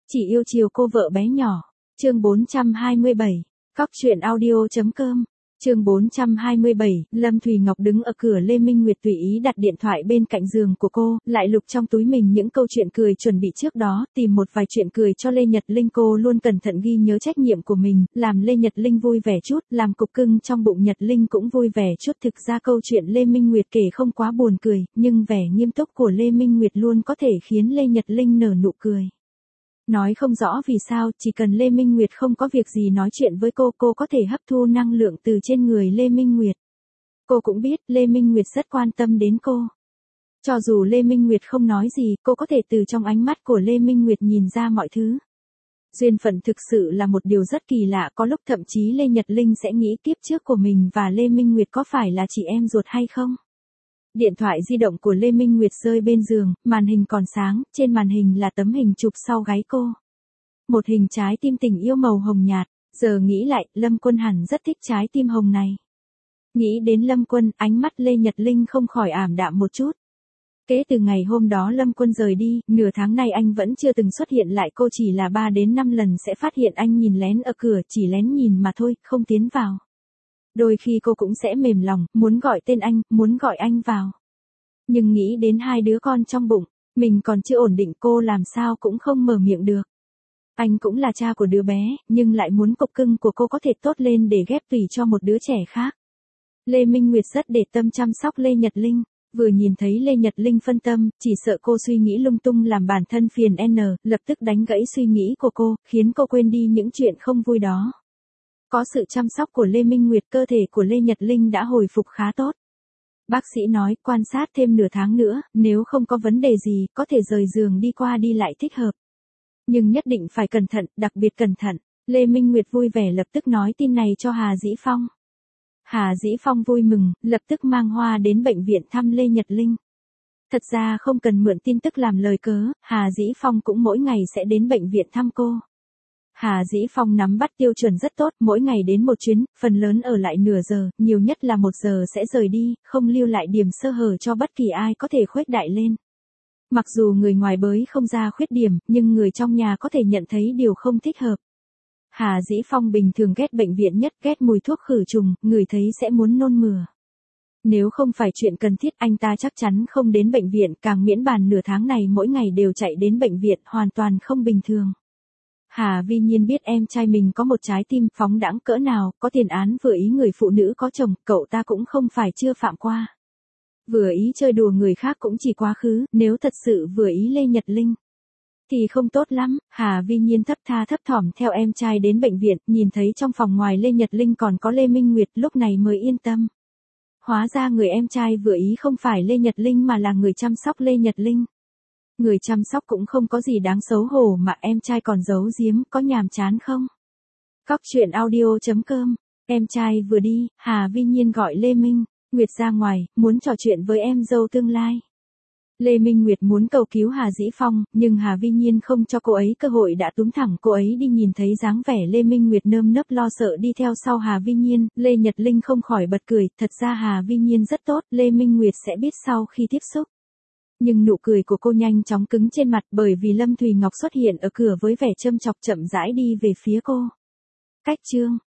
Chỉ yêu chiều cô vợ bé nhỏ. Chương 427. Cóc truyện audio.com. Chương 427, Lâm Thùy Ngọc đứng ở cửa Lê Minh Nguyệt tùy ý đặt điện thoại bên cạnh giường của cô, lại lục trong túi mình những câu chuyện cười chuẩn bị trước đó, tìm một vài chuyện cười cho Lê Nhật Linh. Cô luôn cẩn thận ghi nhớ trách nhiệm của mình, làm Lê Nhật Linh vui vẻ chút, làm cục cưng trong bụng Nhật Linh cũng vui vẻ chút. Thực ra câu chuyện Lê Minh Nguyệt kể không quá buồn cười, nhưng vẻ nghiêm túc của Lê Minh Nguyệt luôn có thể khiến Lê Nhật Linh nở nụ cười. Nói không rõ vì sao, chỉ cần Lê Minh Nguyệt không có việc gì nói chuyện với cô có thể hấp thu năng lượng từ trên người Lê Minh Nguyệt. Cô cũng biết Lê Minh Nguyệt rất quan tâm đến cô. Cho dù Lê Minh Nguyệt không nói gì, cô có thể từ trong ánh mắt của Lê Minh Nguyệt nhìn ra mọi thứ. Duyên phận thực sự là một điều rất kỳ lạ, có lúc thậm chí Lê Nhật Linh sẽ nghĩ kiếp trước của mình và Lê Minh Nguyệt có phải là chị em ruột hay không. Điện thoại di động của Lê Minh Nguyệt rơi bên giường, màn hình còn sáng, trên màn hình là tấm hình chụp sau gáy cô. Một hình trái tim tình yêu màu hồng nhạt, giờ nghĩ lại, Lâm Quân hẳn rất thích trái tim hồng này. Nghĩ đến Lâm Quân, ánh mắt Lê Nhật Linh không khỏi ảm đạm một chút. Kể từ ngày hôm đó Lâm Quân rời đi, nửa tháng nay anh vẫn chưa từng xuất hiện lại, cô chỉ là 3 đến 5 lần sẽ phát hiện anh nhìn lén ở cửa, chỉ lén nhìn mà thôi, không tiến vào. Đôi khi cô cũng sẽ mềm lòng, muốn gọi tên anh, muốn gọi anh vào. Nhưng nghĩ đến 2 đứa con trong bụng, mình còn chưa ổn định, cô làm sao cũng không mở miệng được. Anh cũng là cha của đứa bé, nhưng lại muốn cục cưng của cô có thể tốt lên để ghép tùy cho một đứa trẻ khác. Lê Minh Nguyệt rất để tâm chăm sóc Lê Nhật Linh, vừa nhìn thấy Lê Nhật Linh phân tâm, chỉ sợ cô suy nghĩ lung tung làm bản thân phiền lập tức đánh gãy suy nghĩ của cô, khiến cô quên đi những chuyện không vui đó. Có sự chăm sóc của Lê Minh Nguyệt, cơ thể của Lê Nhật Linh đã hồi phục khá tốt. Bác sĩ nói quan sát thêm nửa tháng nữa, nếu không có vấn đề gì, có thể rời giường đi qua đi lại thích hợp. Nhưng nhất định phải cẩn thận, đặc biệt cẩn thận. Lê Minh Nguyệt vui vẻ lập tức nói tin này cho Hà Dĩ Phong. Hà Dĩ Phong vui mừng, lập tức mang hoa đến bệnh viện thăm Lê Nhật Linh. Thật ra không cần mượn tin tức làm lời cớ, Hà Dĩ Phong cũng mỗi ngày sẽ đến bệnh viện thăm cô. Hà Dĩ Phong nắm bắt tiêu chuẩn rất tốt, mỗi ngày đến một chuyến, phần lớn ở lại nửa giờ, nhiều nhất là 1 giờ sẽ rời đi, không lưu lại điểm sơ hở cho bất kỳ ai có thể khuếch đại lên. Mặc dù người ngoài bới không ra khuyết điểm, nhưng người trong nhà có thể nhận thấy điều không thích hợp. Hà Dĩ Phong bình thường ghét bệnh viện nhất, ghét mùi thuốc khử trùng, người thấy sẽ muốn nôn mửa. Nếu không phải chuyện cần thiết anh ta chắc chắn không đến bệnh viện, càng miễn bàn nửa tháng này mỗi ngày đều chạy đến bệnh viện, hoàn toàn không bình thường. Hà Vi Nhiên biết em trai mình có một trái tim phóng đãng cỡ nào, có tiền án vừa ý người phụ nữ có chồng, cậu ta cũng không phải chưa phạm qua. Vừa ý chơi đùa người khác cũng chỉ quá khứ, nếu thật sự vừa ý Lê Nhật Linh thì không tốt lắm. Hà Vi Nhiên thấp tha thấp thỏm theo em trai đến bệnh viện, nhìn thấy trong phòng ngoài Lê Nhật Linh còn có Lê Minh Nguyệt, lúc này mới yên tâm. Hóa ra người em trai vừa ý không phải Lê Nhật Linh mà là người chăm sóc Lê Nhật Linh. Người chăm sóc cũng không có gì đáng xấu hổ mà em trai còn giấu giếm, có nhàm chán không? Cóc truyện audio.com. Em trai vừa đi, Hà Vi Nhiên gọi Lê Minh Nguyệt ra ngoài, muốn trò chuyện với em dâu tương lai. Lê Minh Nguyệt muốn cầu cứu Hà Dĩ Phong, nhưng Hà Vi Nhiên không cho cô ấy cơ hội, đã túm thẳng cô ấy đi. Nhìn thấy dáng vẻ Lê Minh Nguyệt nơm nớp lo sợ đi theo sau Hà Vi Nhiên, Lê Nhật Linh không khỏi bật cười, thật ra Hà Vi Nhiên rất tốt, Lê Minh Nguyệt sẽ biết sau khi tiếp xúc. Nhưng nụ cười của cô nhanh chóng cứng trên mặt, bởi vì Lâm Thùy Ngọc xuất hiện ở cửa với vẻ châm chọc, chậm rãi đi về phía cô. Cách chương